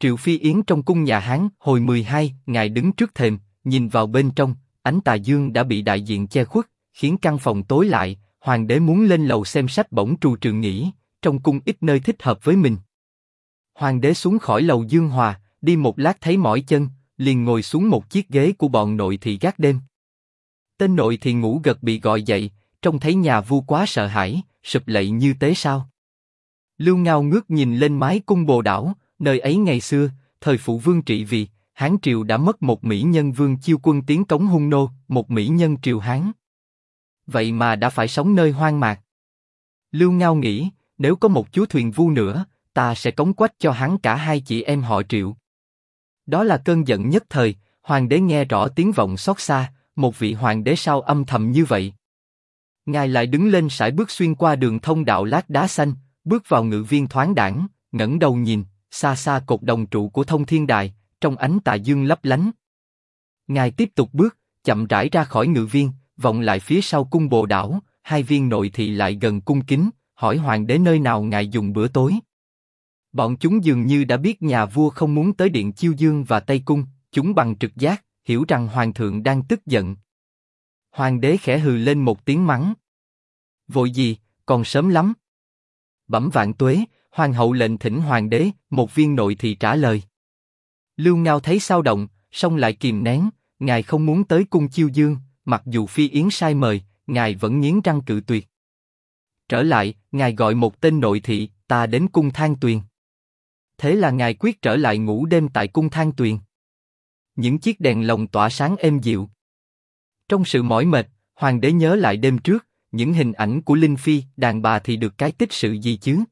Triệu Phi Yến trong cung nhà Hán hồi 12, ngài đứng trước thềm, nhìn vào bên trong, ánh tà dương đã bị đại diện che khuất, khiến căn phòng tối lại. Hoàng đế muốn lên lầu xem sách bỗng trù trừ nghĩ, trong cung ít nơi thích hợp với mình. Hoàng đế xuống khỏi lầu Dương Hòa, đi một lát thấy mỏi chân, liền ngồi xuống một chiếc ghế của bọn nội thị gác đêm. Tên nội thị ngủ gật bị gọi dậy, trông thấy nhà vua quá sợ hãi, sụp lạy như tế sao. Lưu Ngao ngước nhìn lên mái cung Bồ Đảo, nơi ấy ngày xưa, thời phụ vương trị vì, Hán triều đã mất một mỹ nhân Vương Chiêu Quân tiến cống hung nô, một mỹ nhân triều Hán. Vậy mà đã phải sống nơi hoang mạc. Lưu Ngao nghĩ, nếu có một chúa thuyền vu nữa, ta sẽ cống quách cho hắn cả hai chị em họ Triệu. Đó là cơn giận nhất thời. Hoàng đế nghe rõ tiếng vọng xót xa, một vị hoàng đế sao âm thầm như vậy. Ngài lại đứng lên sải bước xuyên qua đường thông đạo lát đá xanh, bước vào ngự viên thoáng đãng, ngẩng đầu nhìn, xa xa cột đồng trụ của Thông Thiên Đài, trong ánh tà dương lấp lánh. Ngài tiếp tục bước, chậm rãi ra khỏi ngự viên, vọng lại phía sau cung Bồ Đảo, hai viên nội thị lại gần cung kính, hỏi hoàng đế nơi nào ngài dùng bữa tối. Bọn chúng dường như đã biết nhà vua không muốn tới điện Chiêu Dương và Tây Cung, chúng bằng trực giác, hiểu rằng hoàng thượng đang tức giận. Hoàng đế khẽ hừ lên một tiếng mắng. Vội gì, còn sớm lắm. Bẩm vạn tuế, hoàng hậu lệnh thỉnh hoàng đế, một viên nội thị trả lời. Lưu Ngao thấy sao động, song lại kìm nén, ngài không muốn tới cung Chiêu Dương, mặc dù Phi Yến sai mời, ngài vẫn nghiến răng cự tuyệt. Trở lại, ngài gọi một tên nội thị, ta đến cung Thang Tuyền. Thế là ngài quyết trở lại ngủ đêm tại cung Thang Tuyền. Những chiếc đèn lồng tỏa sáng êm dịu. Trong sự mỏi mệt, hoàng đế nhớ lại đêm trước, những hình ảnh của Linh Phi, đàn bà thì được cái tích sự gì chứ?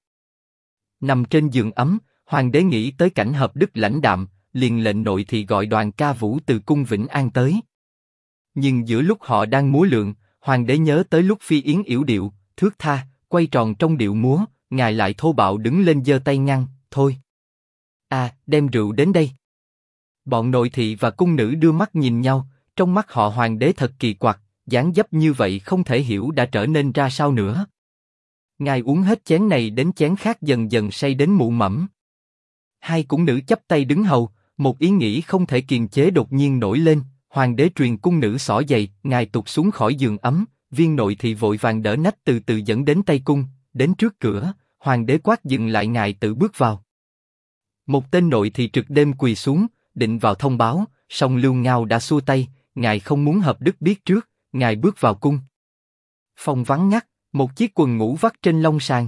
Nằm trên giường ấm, hoàng đế nghĩ tới cảnh hợp đức lãnh đạm, liền lệnh nội thị gọi đoàn ca vũ từ cung Vĩnh An tới. Nhưng giữa lúc họ đang múa lượn, hoàng đế nhớ tới lúc Phi Yến yểu điệu, thướt tha, quay tròn trong điệu múa, ngài lại thô bạo đứng lên giơ tay ngăn, thôi. Đem rượu đến đây. Bọn nội thị và cung nữ đưa mắt nhìn nhau, trong mắt họ hoàng đế thật kỳ quặc, dáng dấp như vậy không thể hiểu đã trở nên ra sao nữa. Ngài uống hết chén này đến chén khác dần dần say đến mụ mẫm. Hai cung nữ chắp tay đứng hầu, một ý nghĩ không thể kiềm chế đột nhiên nổi lên, hoàng đế truyền cung nữ xỏ giày, ngài tụt xuống khỏi giường ấm, viên nội thị vội vàng đỡ nách từ từ dẫn đến Tây Cung, đến trước cửa, hoàng đế quát dừng lại ngài tự bước vào. Một tên nội thị trực đêm quỳ xuống, định vào thông báo, song Lưu Ngao đã xua tay, ngài không muốn hợp đức biết trước, ngài bước vào cung. Phòng vắng ngắt, một chiếc quần ngủ vắt trên lông sàn.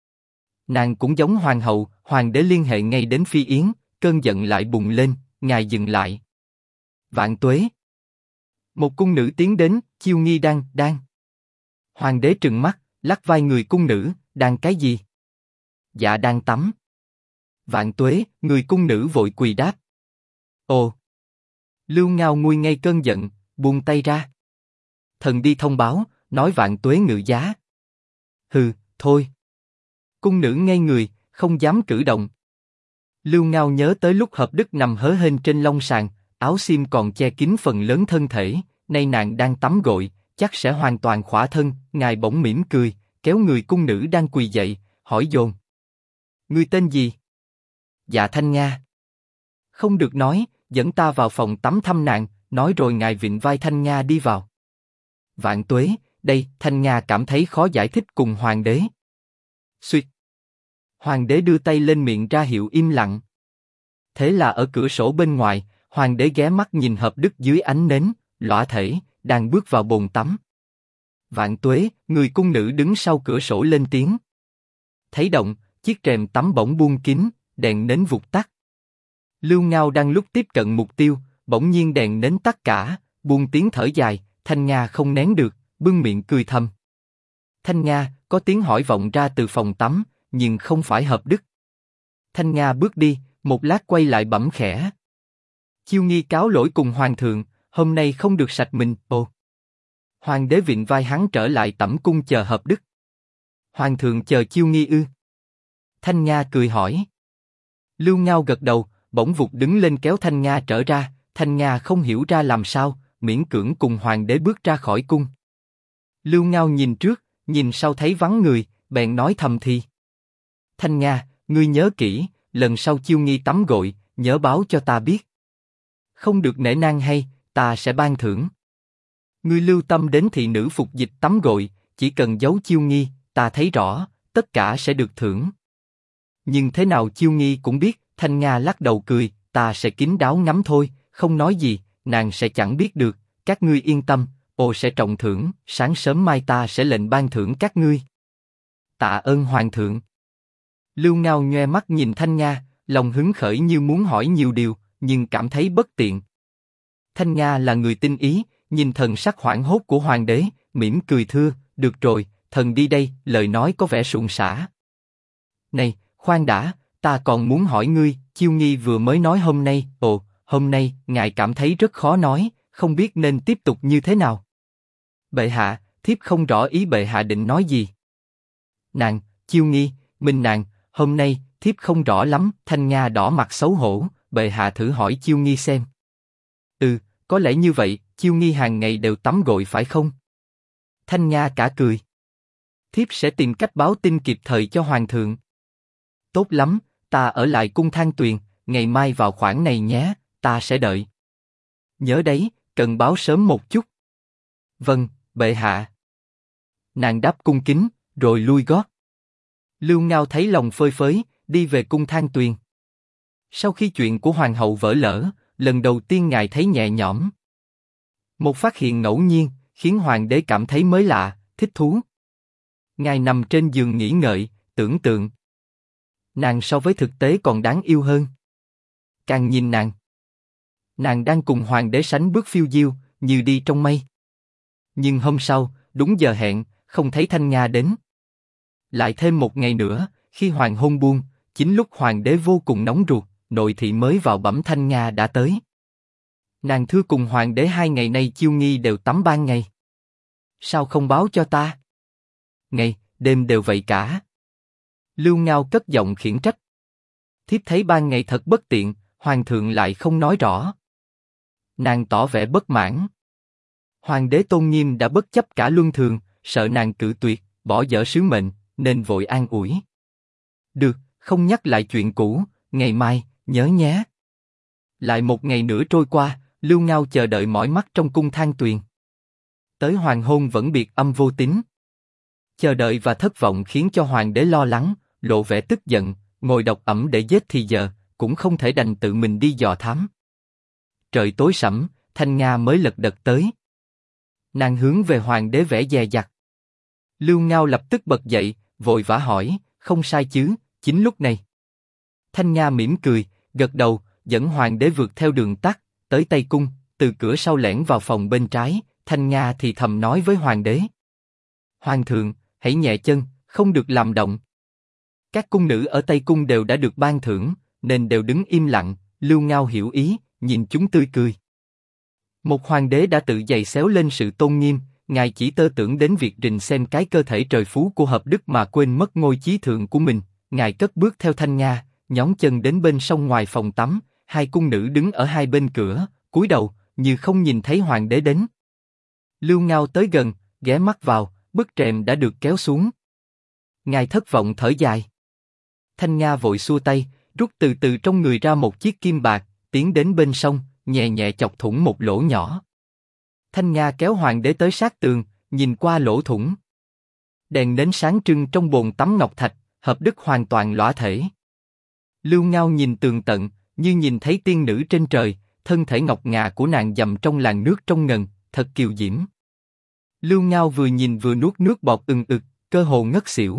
Nàng cũng giống hoàng hậu, hoàng đế liên hệ ngay đến Phi Yến, cơn giận lại bùng lên, ngài dừng lại. Vạn tuế. Một cung nữ tiến đến, Chiêu Nghi đang. Hoàng đế trừng mắt, lắc vai người cung nữ, đang cái gì? Dạ đang tắm. Vạn tuế, người cung nữ vội quỳ đáp. Ồ. Lưu Ngao nguôi ngay cơn giận, buông tay ra. Thần đi thông báo, nói vạn tuế ngự giá. Hừ, thôi. Cung nữ ngây người, không dám cử động. Lưu Ngao nhớ tới lúc hợp đức nằm hớ hênh trên lông sàn, áo xiêm còn che kín phần lớn thân thể, nay nàng đang tắm gội, chắc sẽ hoàn toàn khỏa thân. Ngài bỗng mỉm cười, kéo người cung nữ đang quỳ dậy, hỏi dồn. Ngươi tên gì? Dạ Thanh Nga. Không được nói, dẫn ta vào phòng tắm thăm nàng, nói rồi ngài vịn vai Thanh Nga đi vào. Vạn tuế, đây, Thanh Nga cảm thấy khó giải thích cùng hoàng đế. Xuyệt. Hoàng đế đưa tay lên miệng ra hiệu im lặng. Thế là ở cửa sổ bên ngoài, hoàng đế ghé mắt nhìn hợp đức dưới ánh nến, lõa thể, đang bước vào bồn tắm. Vạn tuế, người cung nữ đứng sau cửa sổ lên tiếng. Thấy động, chiếc rèm tắm bỗng buông kín, đèn nến vụt tắt. Lưu Ngao đang lúc tiếp cận mục tiêu, bỗng nhiên đèn nến tắt cả, buông tiếng thở dài, Thanh Nga không nén được, bưng miệng cười thầm. Thanh Nga, có tiếng hỏi vọng ra từ phòng tắm, nhưng không phải hợp đức. Thanh Nga bước đi, một lát quay lại bẩm khẽ. Chiêu Nghi cáo lỗi cùng hoàng thượng, hôm nay không được sạch mình. Ồ. Hoàng đế vịn vai hắn trở lại tẩm cung chờ hợp đức. Hoàng thượng chờ Chiêu Nghi ư? Thanh Nga cười hỏi. Lưu Ngao gật đầu, bỗng vụt đứng lên kéo Thanh Nga trở ra. Thanh Nga không hiểu ra làm sao, miễn cưỡng cùng hoàng đế bước ra khỏi cung. Lưu Ngao nhìn trước, nhìn sau thấy vắng người, bèn nói thầm thì. Thanh Nga, ngươi nhớ kỹ, lần sau Chiêu Nghi tắm gội, nhớ báo cho ta biết. Không được nể nang hay, ta sẽ ban thưởng. Ngươi lưu tâm đến thị nữ phục dịch tắm gội, chỉ cần giấu Chiêu Nghi, ta thấy rõ, tất cả sẽ được thưởng. Nhưng thế nào Chiêu Nghi cũng biết, Thanh Nga lắc đầu cười, ta sẽ kín đáo ngắm thôi, không nói gì, nàng sẽ chẳng biết được, các ngươi yên tâm, ô sẽ trọng thưởng, sáng sớm mai ta sẽ lệnh ban thưởng các ngươi. Tạ ơn hoàng thượng. Lưu Ngao nhoe mắt nhìn Thanh Nga, lòng hứng khởi như muốn hỏi nhiều điều, nhưng cảm thấy bất tiện. Thanh Nga là người tinh ý, nhìn thần sắc hoảng hốt của hoàng đế, mỉm cười thưa, được rồi, thần đi đây, lời nói có vẻ suôn sẻ. Này, khoan đã, ta còn muốn hỏi ngươi, Chiêu Nghi vừa mới nói hôm nay, ngài cảm thấy rất khó nói, không biết nên tiếp tục như thế nào. Bệ hạ, thiếp không rõ ý bệ hạ định nói gì. Nàng, Chiêu Nghi, Minh nàng, hôm nay, thiếp không rõ lắm, Thanh Nga đỏ mặt xấu hổ, bệ hạ thử hỏi Chiêu Nghi xem. Có lẽ như vậy, Chiêu Nghi hàng ngày đều tắm gội phải không? Thanh Nga cả cười. Thiếp sẽ tìm cách báo tin kịp thời cho hoàng thượng. Tốt lắm, ta ở lại cung Thang Tuyền, ngày mai vào khoảng này nhé, ta sẽ đợi. Nhớ đấy, cần báo sớm một chút. Vâng, bệ hạ. Nàng đáp cung kính, rồi lui gót. Lưu Ngao thấy lòng phơi phới, đi về cung Thang Tuyền. Sau khi chuyện của hoàng hậu vỡ lỡ, lần đầu tiên ngài thấy nhẹ nhõm. Một phát hiện ngẫu nhiên, khiến hoàng đế cảm thấy mới lạ, thích thú. Ngài nằm trên giường nghỉ ngợi, tưởng tượng. Nàng so với thực tế còn đáng yêu hơn. Càng nhìn nàng đang cùng hoàng đế sánh bước phiêu diêu, như đi trong mây. Nhưng hôm sau, đúng giờ hẹn, không thấy Thanh Nga đến. Lại thêm một ngày nữa, khi hoàng hôn buông, chính lúc hoàng đế vô cùng nóng ruột, nội thị mới vào bẩm Thanh Nga đã tới. Nàng thưa cùng hoàng đế 2 ngày nay Chiêu Nghi đều tắm ban ngày. Sao không báo cho ta? Ngày, đêm đều vậy cả. Lưu Ngao cất giọng khiển trách. Thiếp thấy ban ngày thật bất tiện, hoàng thượng lại không nói rõ. Nàng tỏ vẻ bất mãn. Hoàng đế tôn nghiêm đã bất chấp cả luân thường, sợ nàng cự tuyệt, bỏ dở sứ mệnh, nên vội an ủi. Được, không nhắc lại chuyện cũ, ngày mai, nhớ nhé. Lại một ngày nữa trôi qua, Lưu Ngao chờ đợi mỏi mắt trong cung Thang Tuyền. Tới hoàng hôn vẫn biệt âm vô tín. Chờ đợi và thất vọng khiến cho hoàng đế lo lắng, lộ vẻ tức giận, ngồi độc ẩm để giết thì giờ, cũng không thể đành tự mình đi dò thám. Trời tối sẫm, Thanh Nga mới lật đật tới. Nàng hướng về hoàng đế vẻ dè dặt. Lưu Ngao lập tức bật dậy, vội vã hỏi, không sai chứ, chính lúc này. Thanh Nga mỉm cười, gật đầu, dẫn hoàng đế vượt theo đường tắt, tới Tây Cung, từ cửa sau lẻn vào phòng bên trái, Thanh Nga thì thầm nói với hoàng đế. Hoàng thượng, hãy nhẹ chân, không được làm động. Các cung nữ ở Tây Cung đều đã được ban thưởng, nên đều đứng im lặng, Lưu Ngao hiểu ý, nhìn chúng tươi cười. Một hoàng đế đã tự giày xéo lên sự tôn nghiêm, ngài chỉ tơ tưởng đến việc rình xem cái cơ thể trời phú của hợp đức mà quên mất ngôi chí thượng của mình, ngài cất bước theo Thanh Nga, nhón chân đến bên sông ngoài phòng tắm, 2 cung nữ đứng ở 2 bên cửa, cúi đầu, như không nhìn thấy hoàng đế đến. Lưu Ngao tới gần, ghé mắt vào, bức rèm đã được kéo xuống. Ngài thất vọng thở dài. Thanh Nga vội xua tay, rút từ từ trong người ra một chiếc kim bạc, tiến đến bên sông, nhẹ nhẹ chọc thủng một lỗ nhỏ. Thanh Nga kéo hoàng đế tới sát tường, nhìn qua lỗ thủng. Đèn nến sáng trưng trong bồn tắm ngọc thạch, hợp đức hoàn toàn lõa thể. Lưu Ngao nhìn tường tận, như nhìn thấy tiên nữ trên trời, thân thể ngọc ngà của nàng dầm trong làn nước trong ngần, thật kiều diễm. Lưu Ngao vừa nhìn vừa nuốt nước bọt ừng ực, cơ hồ ngất xỉu.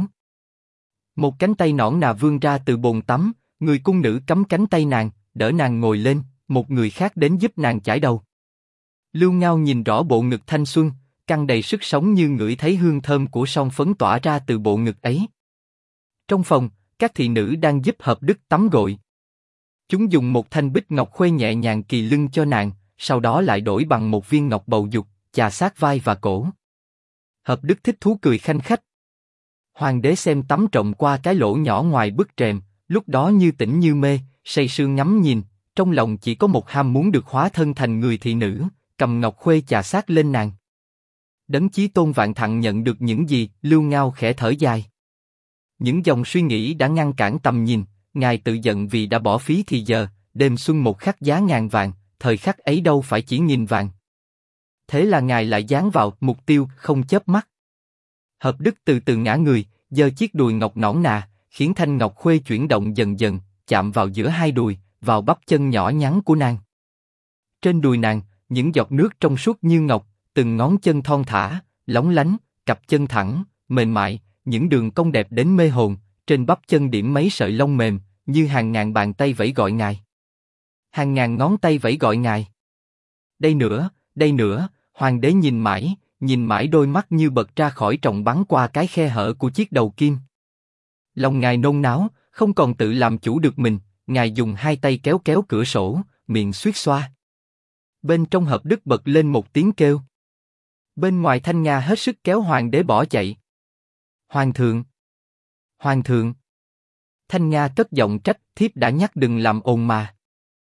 Một cánh tay nõn nà vươn ra từ bồn tắm, người cung nữ cắm cánh tay nàng, đỡ nàng ngồi lên, một người khác đến giúp nàng chải đầu. Lưu Ngao nhìn rõ bộ ngực thanh xuân, căng đầy sức sống như ngửi thấy hương thơm của son phấn tỏa ra từ bộ ngực ấy. Trong phòng, các thị nữ đang giúp hợp đức tắm gội. Chúng dùng một thanh bích ngọc khuê nhẹ nhàng kỳ lưng cho nàng, sau đó lại đổi bằng một viên ngọc bầu dục, chà sát vai và cổ. Hợp đức thích thú cười khanh khách. Hoàng đế xem tắm trộm qua cái lỗ nhỏ ngoài bức rèm, lúc đó như tỉnh như mê, say sưa ngắm nhìn, trong lòng chỉ có một ham muốn được hóa thân thành người thị nữ, cầm ngọc khuê chà sát lên nàng. Đấng Chí Tôn Vạn Thặng nhận được những gì, Lưu Ngao khẽ thở dài. Những dòng suy nghĩ đã ngăn cản tầm nhìn, ngài tự giận vì đã bỏ phí thì giờ, đêm xuân một khắc giá ngàn vàng, thời khắc ấy đâu phải chỉ nghìn vàng. Thế là ngài lại dán vào mục tiêu không chớp mắt. Hợp Đức từ từ ngã người, giơ chiếc đùi ngọc nõn nà, khiến thanh ngọc khuê chuyển động dần dần, chạm vào giữa hai đùi, vào bắp chân nhỏ nhắn của nàng. Trên đùi nàng, những giọt nước trong suốt như ngọc, từng ngón chân thon thả, lóng lánh, cặp chân thẳng, mềm mại, những đường cong đẹp đến mê hồn. Trên bắp chân điểm mấy sợi lông mềm, như hàng ngàn bàn tay vẫy gọi ngài. Hàng ngàn ngón tay vẫy gọi ngài. Đây nữa, hoàng đế nhìn mãi đôi mắt như bật ra khỏi tròng bắn qua cái khe hở của chiếc đầu kim. Lòng ngài nôn náo, không còn tự làm chủ được mình, ngài dùng hai tay kéo kéo cửa sổ, miệng suýt xoa. Bên trong Hợp Đức bật lên một tiếng kêu. Bên ngoài Thanh Nga hết sức kéo hoàng đế bỏ chạy. Hoàng thượng! Thanh Nga cất giọng trách, thiếp đã nhắc đừng làm ồn mà.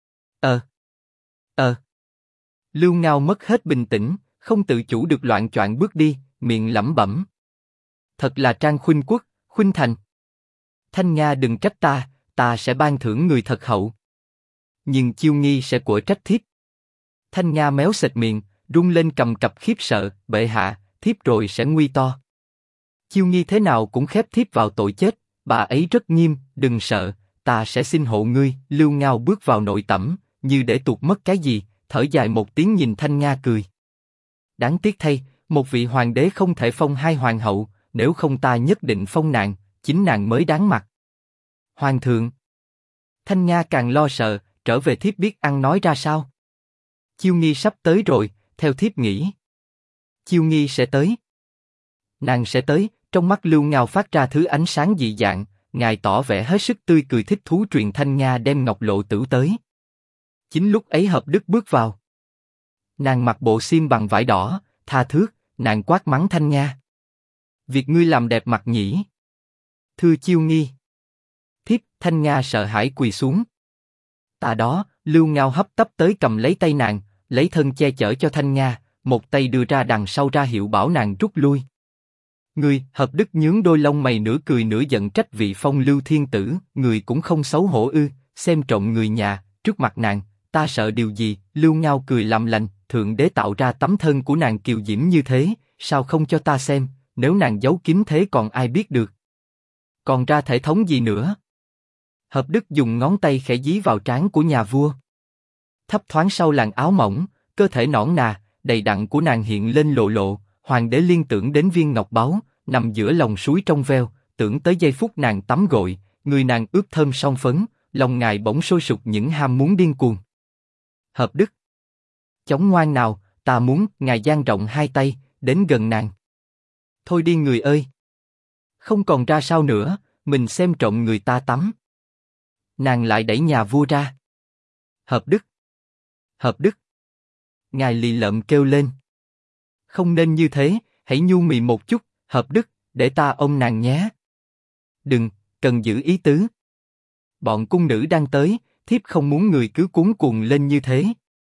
Lưu Ngao mất hết bình tĩnh, không tự chủ được loạng choạng bước đi, miệng lẩm bẩm. Thật là Trang khuynh quốc, khuynh thành. Thanh Nga đừng trách ta sẽ ban thưởng người thật hậu. Nhưng Chiêu Nghi sẽ của trách thiếp. Thanh Nga méo sệt miệng, rung lên cầm cập khiếp sợ, bệ hạ, thiếp rồi sẽ nguy to. Chiêu Nghi thế nào cũng khép thiếp vào tội chết, bà ấy rất nghiêm, đừng sợ, ta sẽ xin hộ ngươi. Lưu Ngao bước vào nội tẩm, như để tuột mất cái gì, thở dài một tiếng nhìn Thanh Nga cười. Đáng tiếc thay, một vị hoàng đế không thể phong hai hoàng hậu, nếu không ta nhất định phong nàng, chính nàng mới đáng mặt. Hoàng thượng! Thanh Nga càng lo sợ, trở về thiếp biết ăn nói ra sao. Chiêu Nghi sắp tới rồi, theo thiếp nghĩ. Chiêu Nghi sẽ tới. Nàng sẽ tới. Trong mắt Lưu Ngao phát ra thứ ánh sáng dị dạng, ngài tỏ vẻ hết sức tươi cười thích thú truyền Thanh Nga đem ngọc lộ tửu tới. Chính lúc ấy Hợp Đức bước vào. Nàng mặc bộ xiêm bằng vải đỏ, tha thước, nàng quát mắng Thanh Nga. Việc ngươi làm đẹp mặt nhỉ? Thưa Chiêu Nghi. Thiếp, Thanh Nga sợ hãi quỳ xuống. Ta đó, Lưu Ngao hấp tấp tới cầm lấy tay nàng, lấy thân che chở cho Thanh Nga, một tay đưa ra đằng sau ra hiệu bảo nàng rút lui. Ngươi, Hợp Đức nhướng đôi lông mày nửa cười nửa giận trách vị phong lưu thiên tử, người cũng không xấu hổ ư, xem trộm người nhà, trước mặt nàng, ta sợ điều gì? Lưu Ngao cười làm lành, thượng đế tạo ra tấm thân của nàng kiều diễm như thế, sao không cho ta xem, nếu nàng giấu kín thế còn ai biết được. Còn ra thể thống gì nữa? Hợp Đức dùng ngón tay khẽ dí vào trán của nhà vua. Thấp thoáng sau làn áo mỏng, cơ thể nõn nà, đầy đặn của nàng hiện lên lộ lộ, hoàng đế liên tưởng đến viên ngọc báu, nằm giữa lòng suối trong veo, tưởng tới giây phút nàng tắm gội, người nàng ướt thơm son phấn, lòng ngài bỗng sôi sục những ham muốn điên cuồng. Hợp Đức! Chống ngoan nào, ta muốn. Ngài dang rộng hai tay, đến gần nàng. Thôi đi người ơi! Không còn ra sao nữa, mình xem trộm người ta tắm. Nàng lại đẩy nhà vua ra. Hợp Đức! Hợp Đức! Ngài lì lợm kêu lên. Không nên như thế, hãy nhu mì một chút, Hợp Đức, để ta ôm nàng nhé. Đừng, cần giữ ý tứ. Bọn cung nữ đang tới, thiếp không muốn người cứ cuống cuồng lên như thế.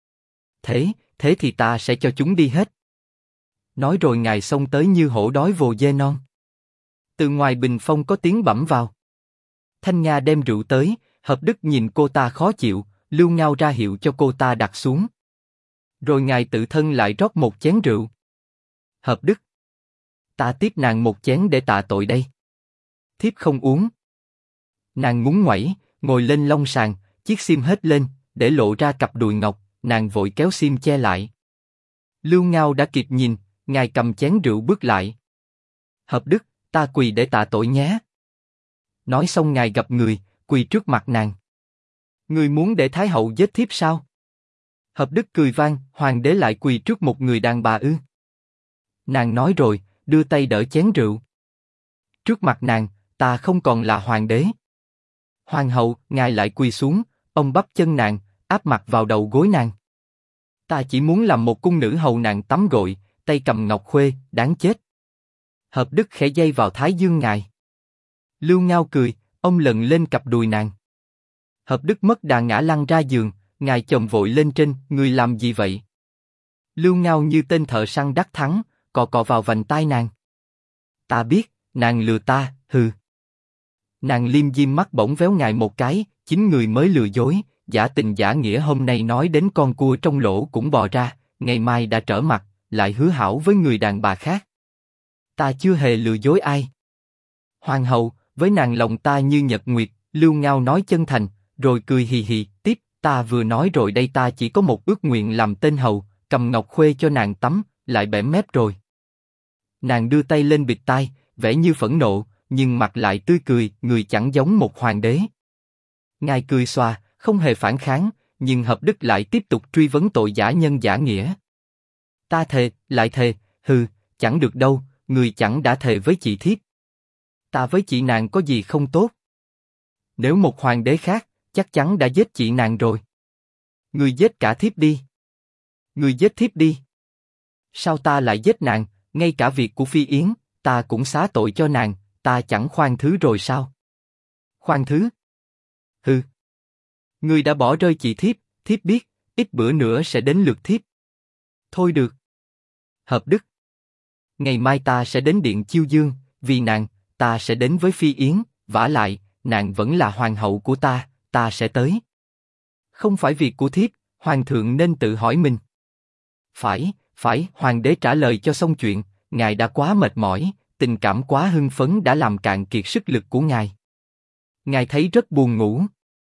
Thế thì ta sẽ cho chúng đi hết. Nói rồi ngài xông tới như hổ đói vồ dê non. Từ ngoài bình phong có tiếng bẩm vào. Thanh Nga đem rượu tới, Hợp Đức nhìn cô ta khó chịu, Lưu Ngao ra hiệu cho cô ta đặt xuống. Rồi ngài tự thân lại rót một chén rượu. Hợp Đức! Ta tiếp nàng một chén để tạ tội đây. Thiếp không uống. Nàng ngúng nguẩy, ngồi lên long sàn, chiếc xiêm hết lên, để lộ ra cặp đùi ngọc, nàng vội kéo xiêm che lại. Lưu Ngao đã kịp nhìn, ngài cầm chén rượu bước lại. Hợp Đức, ta quỳ để tạ tội nhé. Nói xong ngài gặp người, quỳ trước mặt nàng. Người muốn để Thái hậu giết thiếp sao? Hợp Đức cười vang, hoàng đế lại quỳ trước một người đàn bà ư? Nàng nói rồi, đưa tay đỡ chén rượu. Trước mặt nàng, ta không còn là hoàng đế. Hoàng hậu, ngài lại quỳ xuống, ông bắp chân nàng, áp mặt vào đầu gối nàng. Ta chỉ muốn làm một cung nữ hầu nàng tắm gội, tay cầm ngọc khuê, đáng chết. Hợp Đức khẽ dây vào thái dương ngài. Lưu Ngao cười, ông lần lên cặp đùi nàng. Hợp Đức mất đà ngã lăn ra giường, ngài chồm vội lên trên, người làm gì vậy? Lưu Ngao như tên thợ săn đắc thắng, cọ cọ vào vành tai nàng. Ta biết, nàng lừa ta, hừ. Nàng liêm diêm mắt bỗng véo ngài một cái, chính người mới lừa dối, giả tình giả nghĩa hôm nay nói đến con cua trong lỗ cũng bò ra, ngày mai đã trở mặt, lại hứa hảo với người đàn bà khác. Ta chưa hề lừa dối ai. Hoàng hậu, với nàng lòng ta như nhật nguyệt, Lưu Ngao nói chân thành, rồi cười hì hì, tiếp, ta vừa nói rồi đây, ta chỉ có một ước nguyện làm tên hầu, cầm ngọc khuê cho nàng tắm, lại bẻ mép rồi. Nàng đưa tay lên bịt tai, vẻ như phẫn nộ, nhưng mặt lại tươi cười, người chẳng giống một hoàng đế. Ngài cười xòa, không hề phản kháng, nhưng Hợp Đức lại tiếp tục truy vấn tội giả nhân giả nghĩa. Ta thề, lại thề, hừ, chẳng được đâu, người chẳng đã thề với chị thiếp. Ta với chị nàng có gì không tốt? Nếu một hoàng đế khác, chắc chắn đã giết chị nàng rồi. Người giết cả thiếp đi. Người giết thiếp đi. Sao ta lại giết nàng, ngay cả việc của Phi Yến, ta cũng xá tội cho nàng, ta chẳng khoan thứ rồi sao? Khoan thứ? Hừ. Người đã bỏ rơi chị thiếp biết, ít bữa nữa sẽ đến lượt thiếp. Thôi được. Hợp Đức. Ngày mai ta sẽ đến điện Chiêu Dương, vì nàng, ta sẽ đến với Phi Yến, vả lại, nàng vẫn là hoàng hậu của ta sẽ tới. Không phải việc của thiếp, hoàng thượng nên tự hỏi mình. Phải, hoàng đế trả lời cho xong chuyện, ngài đã quá mệt mỏi, tình cảm quá hưng phấn đã làm cạn kiệt sức lực của ngài. Ngài thấy rất buồn ngủ.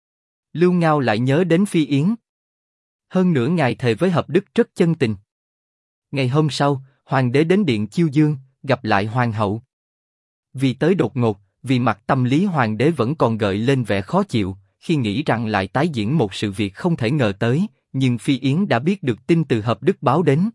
Lưu Ngao lại nhớ đến Phi Yến. Hơn nữa ngài thề với Hợp Đức rất chân tình. Ngày hôm sau, hoàng đế đến điện Chiêu Dương, gặp lại hoàng hậu. Vì tới đột ngột, vì mặt tâm lý hoàng đế vẫn còn gợi lên vẻ khó chịu, khi nghĩ rằng lại tái diễn một sự việc không thể ngờ tới, nhưng Phi Yến đã biết được tin từ Hợp Đức báo đến.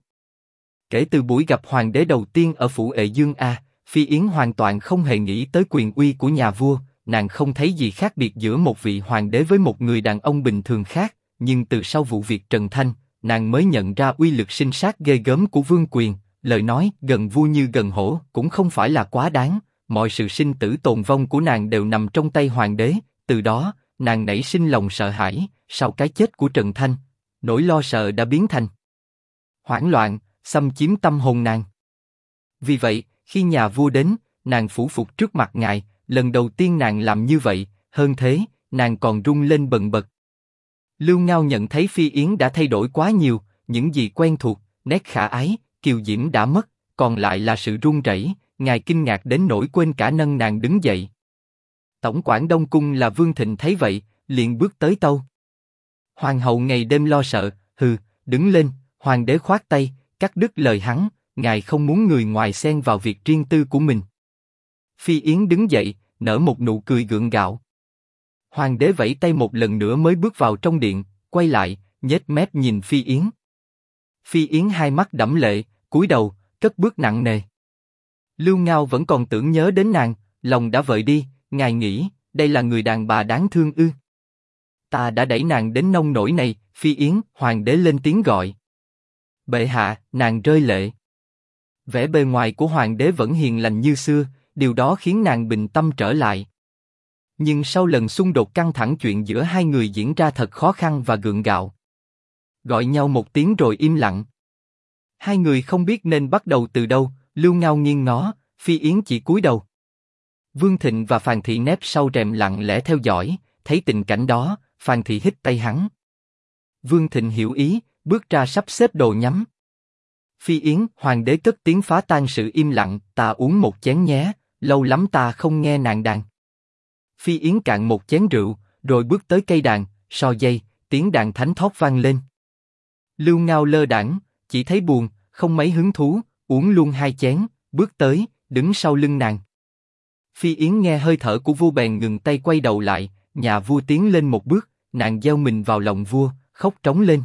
Kể từ buổi gặp hoàng đế đầu tiên ở phủ Ệ Dương A, Phi Yến hoàn toàn không hề nghĩ tới quyền uy của nhà vua, nàng không thấy gì khác biệt giữa một vị hoàng đế với một người đàn ông bình thường khác, nhưng từ sau vụ việc Trần Thanh, nàng mới nhận ra uy lực sinh sát ghê gớm của vương quyền, lời nói gần vua như gần hổ cũng không phải là quá đáng, mọi sự sinh tử tồn vong của nàng đều nằm trong tay hoàng đế, từ đó, nàng nảy sinh lòng sợ hãi, sau cái chết của Trần Thanh, nỗi lo sợ đã biến thành hoảng loạn, xâm chiếm tâm hồn nàng. Vì vậy, khi nhà vua đến, nàng phủ phục trước mặt ngài, lần đầu tiên nàng làm như vậy, hơn thế, nàng còn rung lên bần bật. Lưu Ngao nhận thấy Phi Yến đã thay đổi quá nhiều, những gì quen thuộc, nét khả ái, kiều diễm đã mất, còn lại là sự run rẩy. Ngài kinh ngạc đến nỗi quên cả nâng nàng đứng dậy. Tổng quản Đông Cung là Vương Thịnh thấy vậy, liền bước tới tâu. Hoàng hậu ngày đêm lo sợ, hừ, đứng lên, hoàng đế khoát tay, cắt đứt lời hắn, ngài không muốn người ngoài xen vào việc riêng tư của mình. Phi Yến đứng dậy, nở một nụ cười gượng gạo. Hoàng đế vẫy tay một lần nữa mới bước vào trong điện, quay lại, nhếch mép nhìn Phi Yến. Phi Yến hai mắt đẫm lệ, cúi đầu, cất bước nặng nề. Lưu Ngao vẫn còn tưởng nhớ đến nàng, lòng đã vợi đi, ngài nghĩ, đây là người đàn bà đáng thương ư? Ta đã đẩy nàng đến nông nỗi này, Phi Yến, hoàng đế lên tiếng gọi. Bệ hạ, nàng rơi lệ. Vẻ bề ngoài của hoàng đế vẫn hiền lành như xưa, điều đó khiến nàng bình tâm trở lại. Nhưng sau lần xung đột căng thẳng, chuyện giữa hai người diễn ra thật khó khăn và gượng gạo. Gọi nhau một tiếng rồi im lặng. Hai người không biết nên bắt đầu từ đâu. Lưu Ngao nghiêng ngó, Phi Yến chỉ cúi đầu. Vương Thịnh và Phàn Thị nép sau rèm lặng lẽ theo dõi, thấy tình cảnh đó, Phàn Thị hít tay hắn. Vương Thịnh hiểu ý, bước ra sắp xếp đồ nhắm. Phi Yến, hoàng đế cất tiếng phá tan sự im lặng, ta uống một chén nhé, lâu lắm ta không nghe nàng đàn. Phi Yến cạn một chén rượu, rồi bước tới cây đàn, so dây, tiếng đàn thánh thót vang lên. Lưu Ngao lơ đãng, chỉ thấy buồn, không mấy hứng thú. Uống luôn hai chén, bước tới, đứng sau lưng nàng. Phi Yến nghe hơi thở của vua bèn ngừng tay quay đầu lại, nhà vua tiến lên một bước, nàng gieo mình vào lòng vua, khóc trống lên.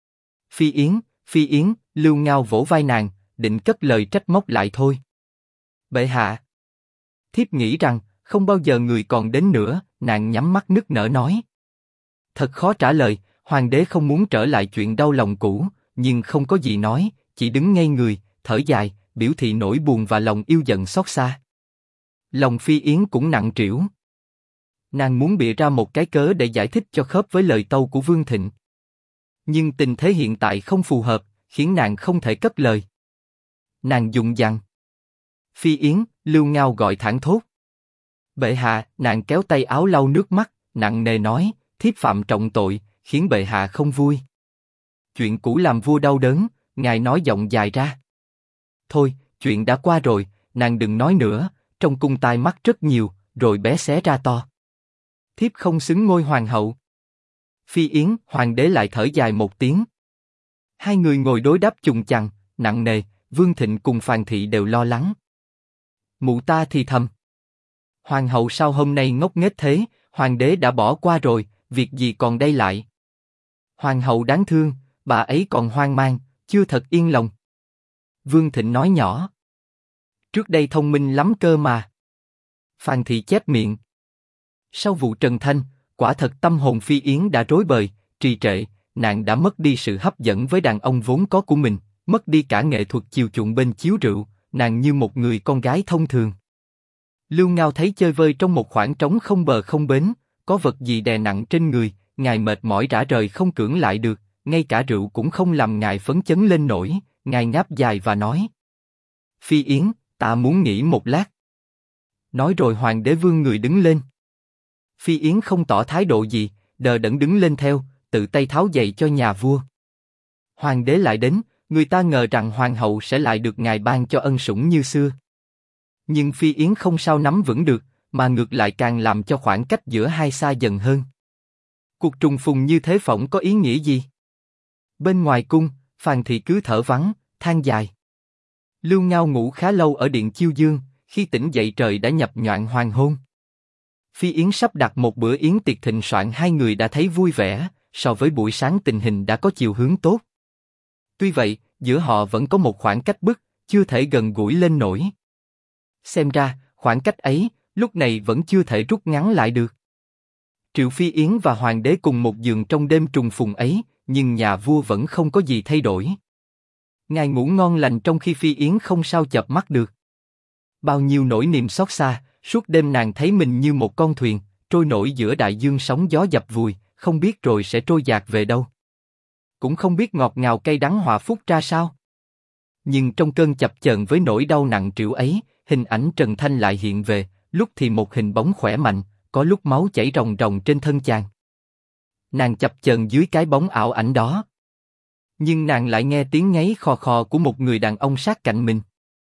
Phi Yến, Lưu Ngao vỗ vai nàng, định cất lời trách móc lại thôi. Bệ hạ, thiếp nghĩ rằng, không bao giờ người còn đến nữa, nàng nhắm mắt nức nở nói. Thật khó trả lời, hoàng đế không muốn trở lại chuyện đau lòng cũ, nhưng không có gì nói, chỉ đứng ngây người, thở dài, biểu thị nỗi buồn và lòng yêu giận xót xa. Lòng Phi Yến cũng nặng trĩu. Nàng muốn bịa ra một cái cớ để giải thích cho khớp với lời tâu của Vương Thịnh. Nhưng tình thế hiện tại không phù hợp, khiến nàng không thể cất lời. Nàng dùng dằng. Phi Yến, Lưu Ngao gọi thảng thốt. Bệ hạ, nàng kéo tay áo lau nước mắt, nặng nề nói, thiếp phạm trọng tội, khiến bệ hạ không vui. Chuyện cũ làm vua đau đớn, ngài nói giọng dài ra. Thôi, chuyện đã qua rồi, nàng đừng nói nữa, trong cung tai mắt rất nhiều, rồi bé xé ra to. Thiếp không xứng ngôi hoàng hậu. Phi Yến, hoàng đế lại thở dài một tiếng. Hai người ngồi đối đáp chùng chằng, nặng nề, Vương Thịnh cùng Phàn Thị đều lo lắng. Mụ ta thì thầm. Hoàng hậu sao hôm nay ngốc nghếch thế, hoàng đế đã bỏ qua rồi, việc gì còn đây lại. Hoàng hậu đáng thương, bà ấy còn hoang mang, chưa thật yên lòng. Vương Thịnh nói nhỏ. Trước đây thông minh lắm cơ mà. Phàn Thị chép miệng. Sau vụ Trần Thanh, quả thật tâm hồn Phi Yến đã rối bời, trì trệ, nàng đã mất đi sự hấp dẫn với đàn ông vốn có của mình, mất đi cả nghệ thuật chiều chuộng bên chiếu rượu, nàng như một người con gái thông thường. Lưu Ngao thấy chơi vơi trong một khoảng trống không bờ không bến, có vật gì đè nặng trên người, ngài mệt mỏi rã rời không cưỡng lại được, ngay cả rượu cũng không làm ngài phấn chấn lên nổi, ngài ngáp dài và nói. Phi Yến, ta muốn nghỉ một lát. Nói rồi hoàng đế vươn người đứng lên. Phi Yến không tỏ thái độ gì, đờ đẫn đứng lên theo, tự tay tháo giày cho nhà vua. Hoàng đế lại đến, người ta ngờ rằng hoàng hậu sẽ lại được ngài ban cho ân sủng như xưa. Nhưng Phi Yến không sao nắm vững được, mà ngược lại càng làm cho khoảng cách giữa hai xa dần hơn. Cuộc trùng phùng như thế phỏng có ý nghĩa gì? Bên ngoài cung, Phàn Thị cứ thở vắng, than dài. Lưu Ngao ngủ khá lâu ở điện Chiêu Dương, khi tỉnh dậy trời đã nhập nhoạng hoàng hôn. Phi Yến sắp đặt một bữa yến tiệc thịnh soạn, hai người đã thấy vui vẻ, so với buổi sáng tình hình đã có chiều hướng tốt. Tuy vậy, giữa họ vẫn có một khoảng cách bức, chưa thể gần gũi lên nổi. Xem ra, khoảng cách ấy, lúc này vẫn chưa thể rút ngắn lại được. Triệu Phi Yến và hoàng đế cùng một giường trong đêm trùng phùng ấy, nhưng nhà vua vẫn không có gì thay đổi. Ngài ngủ ngon lành trong khi Phi Yến không sao chợp mắt được. Bao nhiêu nỗi niềm xót xa, suốt đêm nàng thấy mình như một con thuyền, trôi nổi giữa đại dương sóng gió dập vùi, không biết rồi sẽ trôi dạt về đâu. Cũng không biết ngọt ngào cay đắng họa phúc ra sao. Nhưng trong cơn chập chờn với nỗi đau nặng trĩu ấy, hình ảnh Trần Thanh lại hiện về, lúc thì một hình bóng khỏe mạnh, có lúc máu chảy ròng ròng trên thân chàng. Nàng chập chờn dưới cái bóng ảo ảnh đó. Nhưng nàng lại nghe tiếng ngáy khò khò của một người đàn ông sát cạnh mình.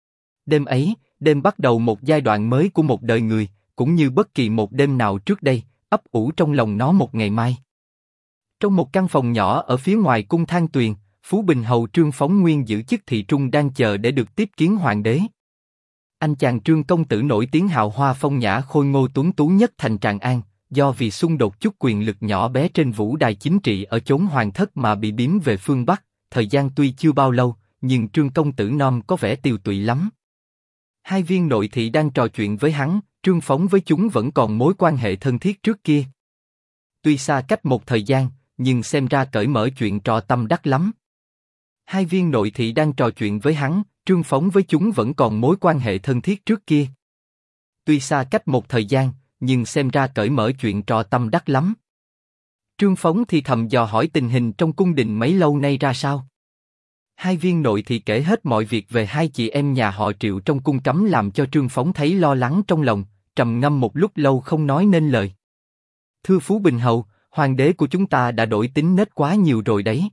Đêm ấy, đêm bắt đầu một giai đoạn mới của một đời người, cũng như bất kỳ một đêm nào trước đây, ấp ủ trong lòng nó một ngày mai. Trong một căn phòng nhỏ ở phía ngoài cung Thang Tuyền, Phú Bình hầu Trương Phóng nguyên giữ chức thị trung đang chờ để được tiếp kiến hoàng đế. Anh chàng Trương công tử nổi tiếng hào hoa phong nhã khôi ngô tuấn tú nhất thành Tràng An, do vì xung đột chút quyền lực nhỏ bé trên vũ đài chính trị ở chốn hoàng thất mà bị biếm về phương Bắc. Thời gian tuy chưa bao lâu, nhưng Trương công tử nom có vẻ tiều tụy lắm. Hai viên nội thị đang trò chuyện với hắn, Trương Phóng với chúng vẫn còn mối quan hệ thân thiết trước kia. Tuy xa cách một thời gian, nhưng xem ra cởi mở chuyện trò tâm đắc lắm. Hai viên nội thị đang trò chuyện với hắn, Trương Phóng với chúng vẫn còn mối quan hệ thân thiết trước kia. Tuy xa cách một thời gian, nhưng xem ra cởi mở chuyện trò tâm đắc lắm. Trương Phóng thì thầm dò hỏi tình hình trong cung đình mấy lâu nay ra sao. Hai viên nội thị kể hết mọi việc về hai chị em nhà họ Triệu trong cung cấm làm cho Trương Phóng thấy lo lắng trong lòng, trầm ngâm một lúc lâu không nói nên lời. Thưa Phú Bình hầu, hoàng đế của chúng ta đã đổi tính nết quá nhiều rồi đấy.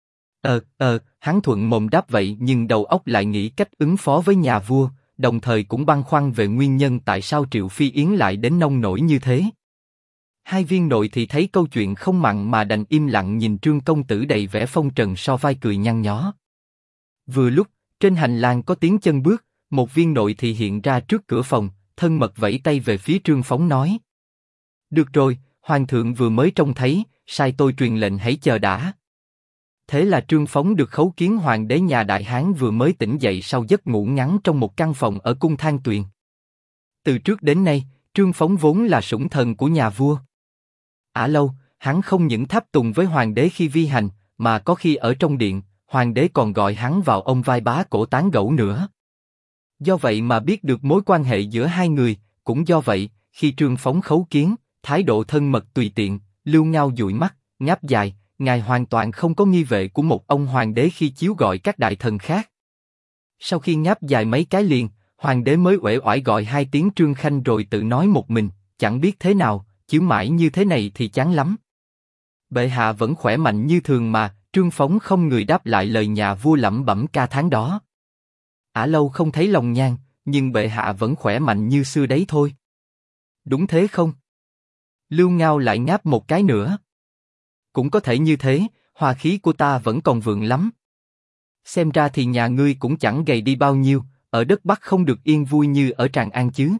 Hắn thuận mồm đáp vậy nhưng đầu óc lại nghĩ cách ứng phó với nhà vua, đồng thời cũng băn khoăn về nguyên nhân tại sao Triệu Phi Yến lại đến nông nổi như thế. Hai viên nội thì thấy câu chuyện không mặn mà đành im lặng nhìn Trương công tử đầy vẻ phong trần so vai cười nhăn nhó. Vừa lúc, trên hành lang có tiếng chân bước, một viên nội thì hiện ra trước cửa phòng, thân mật vẫy tay về phía Trương Phóng nói. Được rồi, hoàng thượng vừa mới trông thấy, sai tôi truyền lệnh hãy chờ đã. Thế là Trương Phóng được khấu kiến hoàng đế nhà Đại Hán vừa mới tỉnh dậy sau giấc ngủ ngắn trong một căn phòng ở cung Thang Tuyền. Từ trước đến nay, Trương Phóng vốn là sủng thần của nhà vua. Ả lâu, hắn không những tháp tùng với hoàng đế khi vi hành, mà có khi ở trong điện, hoàng đế còn gọi hắn vào ôm vai bá cổ tán gẫu nữa. Do vậy mà biết được mối quan hệ giữa hai người, cũng do vậy, khi Trương Phóng khấu kiến, thái độ thân mật tùy tiện, Lưu Ngao dụi mắt, ngáp dài, ngài hoàn toàn không có nghi vệ của một ông hoàng đế khi chiếu gọi các đại thần khác. Sau khi ngáp dài mấy cái liền, hoàng đế mới uể oải gọi hai tiếng Trương Khanh rồi tự nói một mình, chẳng biết thế nào, chiếu mãi như thế này thì chán lắm. Bệ hạ vẫn khỏe mạnh như thường mà. Trương Phóng không người đáp lại lời nhà vua lẩm bẩm ca tháng đó. Ả lâu không thấy lòng nhang, nhưng bệ hạ vẫn khỏe mạnh như xưa đấy thôi. Đúng thế không? Lưu Ngao lại ngáp một cái nữa. Cũng có thể như thế, hòa khí của ta vẫn còn vượng lắm. Xem ra thì nhà ngươi cũng chẳng gầy đi bao nhiêu, ở đất Bắc không được yên vui như ở Tràng An chứ.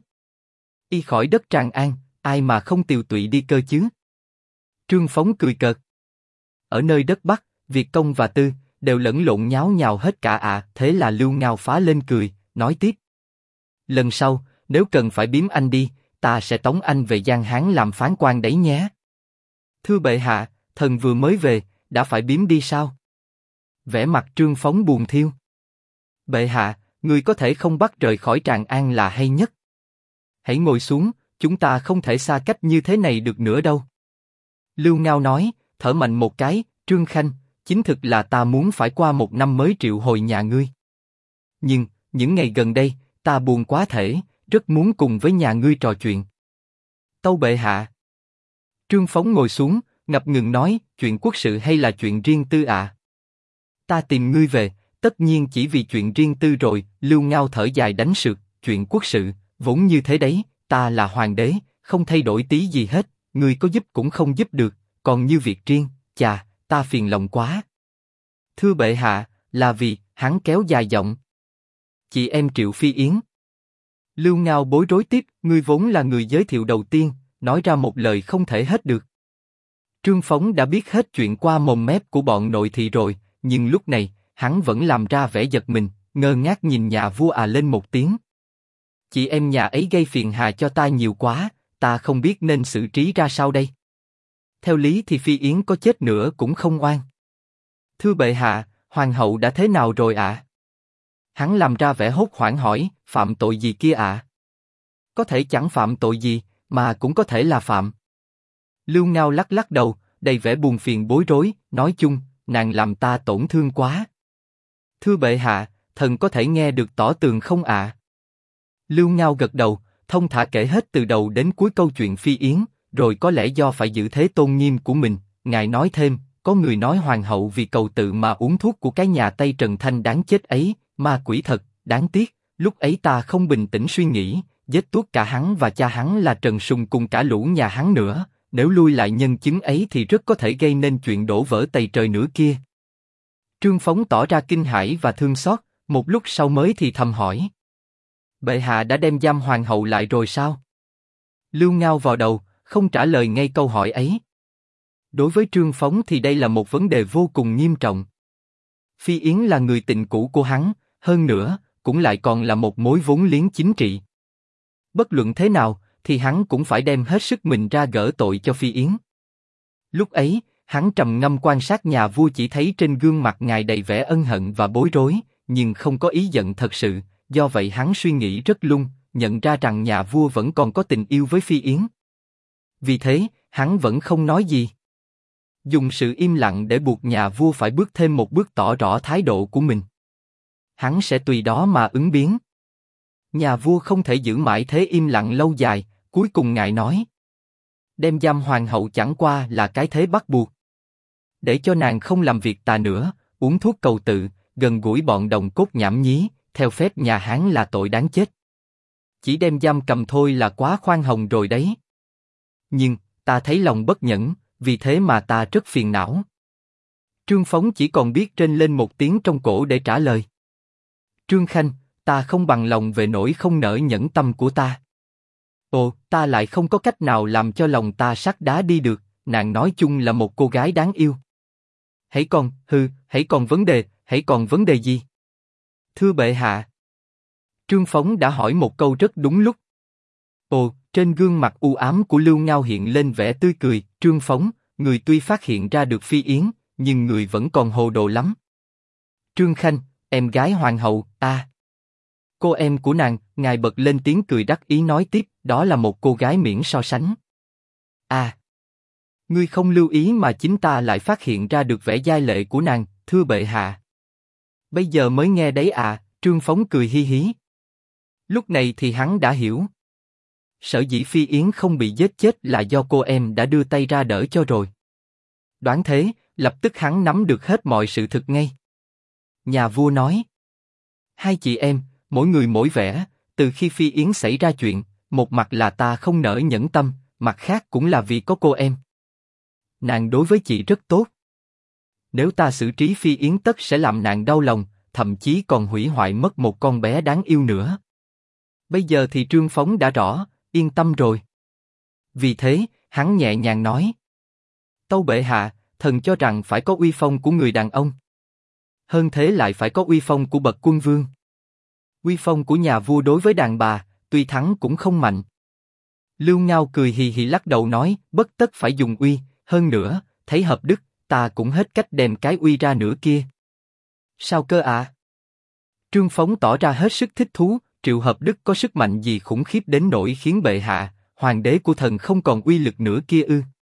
Y khỏi đất Tràng An, ai mà không tiều tụy đi cơ chứ? Trương Phóng cười cợt. Ở nơi đất Bắc, Việt công và tư đều lẫn lộn nháo nhào hết cả ạ. Thế là Lưu Ngao phá lên cười, nói tiếp. Lần sau, nếu cần phải biếm anh đi, ta sẽ tống anh về Giang Hán làm phán quan đấy nhé. Thưa bệ hạ, thần vừa mới về, đã phải biếm đi sao? Vẻ mặt Trương Phóng buồn thiêu. Bệ hạ, người có thể không bắt rời khỏi Tràng An là hay nhất. Hãy ngồi xuống, chúng ta không thể xa cách như thế này được nữa đâu. Lưu Ngao nói, thở mạnh một cái, Trương Khanh, chính thực là ta muốn phải qua một năm mới triệu hồi nhà ngươi. Nhưng, những ngày gần đây, ta buồn quá thể, rất muốn cùng với nhà ngươi trò chuyện. Tâu bệ hạ. Trương Phóng ngồi xuống, ngập ngừng nói, chuyện quốc sự hay là chuyện riêng tư ạ? Ta tìm ngươi về, tất nhiên chỉ vì chuyện riêng tư rồi. Lưu Ngao thở dài đánh sượt, chuyện quốc sự, vốn như thế đấy, ta là hoàng đế, không thay đổi tí gì hết, ngươi có giúp cũng không giúp được, còn như việc riêng, chà, ta phiền lòng quá. Thưa bệ hạ, là vì, hắn kéo dài giọng. Chị em Triệu Phi Yến. Lưu Ngao bối rối tiếp, ngươi vốn là người giới thiệu đầu tiên, nói ra một lời không thể hết được. Trương Phóng đã biết hết chuyện qua mồm mép của bọn nội thị rồi, nhưng lúc này, hắn vẫn làm ra vẻ giật mình, ngơ ngác nhìn nhà vua lên một tiếng. Chị em nhà ấy gây phiền hà cho ta nhiều quá, ta không biết nên xử trí ra sao đây. Theo lý thì Phi Yến có chết nữa cũng không oan. Thưa bệ hạ, hoàng hậu đã thế nào rồi ạ? Hắn làm ra vẻ hốt hoảng hỏi, phạm tội gì kia ạ? Có thể chẳng phạm tội gì, mà cũng có thể là phạm. Lưu Ngao lắc lắc đầu, đầy vẻ buồn phiền bối rối, nói chung, nàng làm ta tổn thương quá. Thưa bệ hạ, thần có thể nghe được tỏ tường không ạ? Lưu Ngao gật đầu, thông thả kể hết từ đầu đến cuối câu chuyện Phi Yến, rồi có lẽ do phải giữ thế tôn nghiêm của mình, ngài nói thêm, có người nói hoàng hậu vì cầu tự mà uống thuốc của cái nhà Tây Trần Thanh đáng chết ấy, ma quỷ thật, đáng tiếc, lúc ấy ta không bình tĩnh suy nghĩ, giết tuốt cả hắn và cha hắn là Trần Sùng cùng cả lũ nhà hắn nữa, nếu lui lại nhân chứng ấy thì rất có thể gây nên chuyện đổ vỡ tày trời nữa kia. Trương Phóng tỏ ra kinh hãi và thương xót, một lúc sau mới thì thầm hỏi. Bệ hạ đã đem giam hoàng hậu lại rồi sao? Lưu Ngao vào đầu, không trả lời ngay câu hỏi ấy. Đối với Trương Phóng thì đây là một vấn đề vô cùng nghiêm trọng. Phi Yến là người tình cũ của hắn, hơn nữa, cũng lại còn là một mối vốn liếng chính trị. Bất luận thế nào, thì hắn cũng phải đem hết sức mình ra gỡ tội cho Phi Yến. Lúc ấy, hắn trầm ngâm quan sát nhà vua, chỉ thấy trên gương mặt ngài đầy vẻ ân hận và bối rối, nhưng không có ý giận thật sự, do vậy hắn suy nghĩ rất lung, nhận ra rằng nhà vua vẫn còn có tình yêu với Phi Yến. Vì thế, hắn vẫn không nói gì. Dùng sự im lặng để buộc nhà vua phải bước thêm một bước tỏ rõ thái độ của mình. Hắn sẽ tùy đó mà ứng biến. Nhà vua không thể giữ mãi thế im lặng lâu dài, cuối cùng ngài nói. Đem giam hoàng hậu chẳng qua là cái thế bắt buộc. Để cho nàng không làm việc tà nữa, uống thuốc cầu tự, gần gũi bọn đồng cốt nhảm nhí, theo phép nhà Hán là tội đáng chết. Chỉ đem giam cầm thôi là quá khoan hồng rồi đấy. Nhưng, ta thấy lòng bất nhẫn, vì thế mà ta rất phiền não. Trương Phóng chỉ còn biết rên lên một tiếng trong cổ để trả lời. Trương Khanh, ta không bằng lòng về nỗi không nỡ nhẫn tâm của ta. Ồ, ta lại không có cách nào làm cho lòng ta sắt đá đi được, nàng nói chung là một cô gái đáng yêu. Hãy còn vấn đề gì? Thưa bệ hạ. Trương Phóng đã hỏi một câu rất đúng lúc. Ồ, trên gương mặt u ám của Lưu Ngao hiện lên vẻ tươi cười. Trương Phóng, người tuy phát hiện ra được Phi Yến, nhưng người vẫn còn hồ đồ lắm. Trương Khanh, em gái hoàng hậu, cô em của nàng, ngài bật lên tiếng cười đắc ý nói tiếp, đó là một cô gái miễn so sánh. Ngươi không lưu ý mà chính ta lại phát hiện ra được vẻ giai lệ của nàng, thưa bệ hạ. Bây giờ mới nghe đấy Trương Phóng cười hi hí. Lúc này thì hắn đã hiểu. Sở dĩ Phi Yến không bị giết chết là do cô em đã đưa tay ra đỡ cho rồi. Đoán thế, lập tức hắn nắm được hết mọi sự thực ngay. Nhà vua nói. Hai chị em, mỗi người mỗi vẻ, từ khi Phi Yến xảy ra chuyện, một mặt là ta không nỡ nhẫn tâm, mặt khác cũng là vì có cô em. Nàng đối với chị rất tốt. Nếu ta xử trí Phi Yến tất sẽ làm nàng đau lòng, thậm chí còn hủy hoại mất một con bé đáng yêu nữa. Bây giờ thì Trương Phóng đã rõ, yên tâm rồi. Vì thế, hắn nhẹ nhàng nói. Tâu bệ hạ, thần cho rằng phải có uy phong của người đàn ông. Hơn thế lại phải có uy phong của bậc quân vương. Uy phong của nhà vua đối với đàn bà, tuy thắng cũng không mạnh. Lưu Ngao cười hì hì lắc đầu nói, bất tất phải dùng uy, hơn nữa, thấy hợp đức, ta cũng hết cách đem cái uy ra nữa kia. Sao cơ ạ? Trương Phóng tỏ ra hết sức thích thú, Triệu Hợp Đức có sức mạnh gì khủng khiếp đến nỗi khiến bệ hạ, hoàng đế của thần không còn uy lực nữa kia ư?